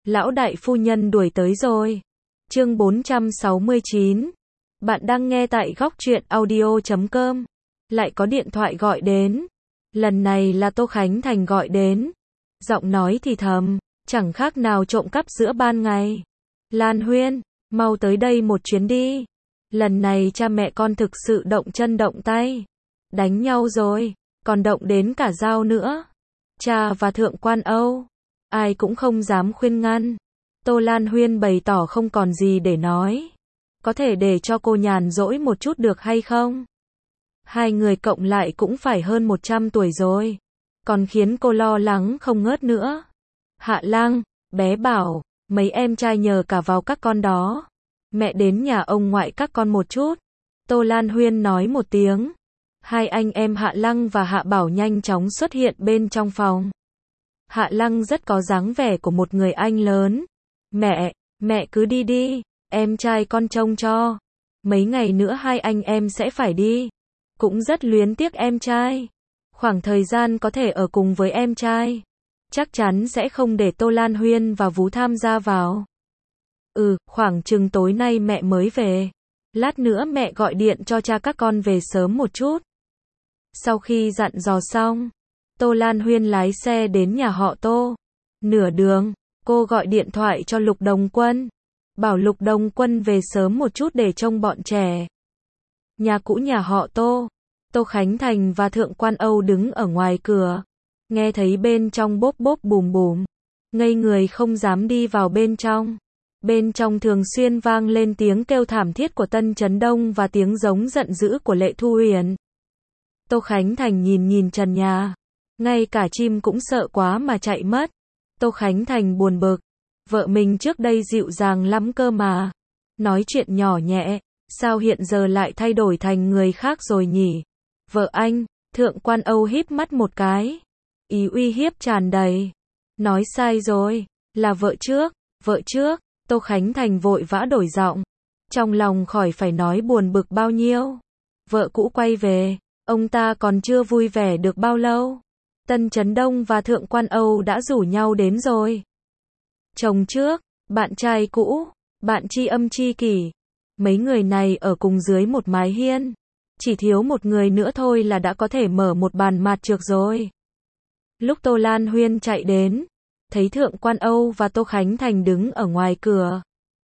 Lão đại phu nhân đuổi tới rồi. Chương 469. Bạn đang nghe tại góc truyện audio.com. Lại có điện thoại gọi đến. Lần này là Tô Khánh Thành gọi đến. Giọng nói thì thầm, chẳng khác nào trộm cắp giữa ban ngày. Lan Huyên, mau tới đây một chuyến đi. Lần này cha mẹ con thực sự động chân động tay. Đánh nhau rồi, còn động đến cả dao nữa. Cha và Thượng Quan Âu, ai cũng không dám khuyên ngăn. Tô Lan Huyên bày tỏ không còn gì để nói. Có thể để cho cô nhàn rỗi một chút được hay không? Hai người cộng lại cũng phải hơn 100 tuổi rồi. Còn khiến cô lo lắng không ngớt nữa. Hạ Lăng, bé Bảo, mấy em trai nhờ cả vào các con đó. Mẹ đến nhà ông ngoại các con một chút. Tô Lan Huyên nói một tiếng. Hai anh em Hạ Lăng và Hạ Bảo nhanh chóng xuất hiện bên trong phòng. Hạ Lăng rất có dáng vẻ của một người anh lớn. Mẹ cứ đi đi, em trai con trông cho. Mấy ngày nữa hai anh em sẽ phải đi. Cũng rất luyến tiếc em trai. Khoảng thời gian có thể ở cùng với em trai. Chắc chắn sẽ không để Tô Lan Huyên và Vú tham gia vào. Khoảng chừng tối nay mẹ mới về. Lát nữa mẹ gọi điện cho cha các con về sớm một chút. Sau khi dặn dò xong, Tô Lan Huyên lái xe đến nhà họ Tô. Nửa đường, cô gọi điện thoại cho Lục Đồng Quân. Bảo Lục Đồng Quân về sớm một chút để trông bọn trẻ. Nhà cũ nhà họ Tô. Tô Khánh Thành và Thượng Quan Âu đứng ở ngoài cửa. Nghe thấy bên trong bốp bốp bùm bùm. Ngây người không dám đi vào bên trong. Bên trong thường xuyên vang lên tiếng kêu thảm thiết của Tân Chấn Đông và tiếng giống giận dữ của Lệ Thu Huyền. Tô Khánh Thành nhìn trần nhà. Ngay cả chim cũng sợ quá mà chạy mất. Tô Khánh Thành buồn bực. Vợ mình trước đây dịu dàng lắm cơ mà. Nói chuyện nhỏ nhẹ. Sao hiện giờ lại thay đổi thành người khác rồi nhỉ? Vợ anh, Thượng Quan Âu híp mắt một cái. Ý uy hiếp tràn đầy. Nói sai rồi. Là vợ trước. Tô Khánh Thành vội vã đổi giọng. Trong lòng khỏi phải nói buồn bực bao nhiêu. Vợ cũ quay về. Ông ta còn chưa vui vẻ được bao lâu. Tân Chấn Đông và Thượng Quan Âu đã rủ nhau đến rồi. Chồng trước, bạn trai cũ, bạn tri âm tri kỷ. Mấy người này ở cùng dưới một mái hiên. Chỉ thiếu một người nữa thôi là đã có thể mở một bàn mạt trược rồi. Lúc Tô Lan Huyên chạy đến, thấy Thượng Quan Âu và Tô Khánh Thành đứng ở ngoài cửa.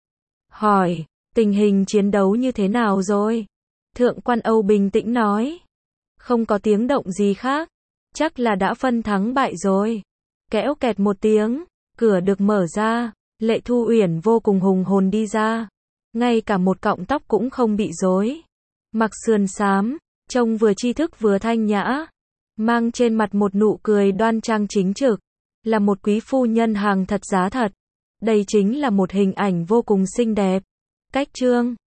Hỏi, tình hình chiến đấu như thế nào rồi? Thượng Quan Âu bình tĩnh nói. Không có tiếng động gì khác. Chắc là đã phân thắng bại rồi. Kẽo kẹt một tiếng, cửa được mở ra. Lệ Thu Uyển vô cùng hùng hồn đi ra. Ngay cả một cọng tóc cũng không bị rối. Mặc sườn xám, trông vừa tri thức vừa thanh nhã. Mang trên mặt một nụ cười đoan trang chính trực. Là một quý phu nhân hàng thật giá thật. Đây chính là một hình ảnh vô cùng xinh đẹp. Cách chương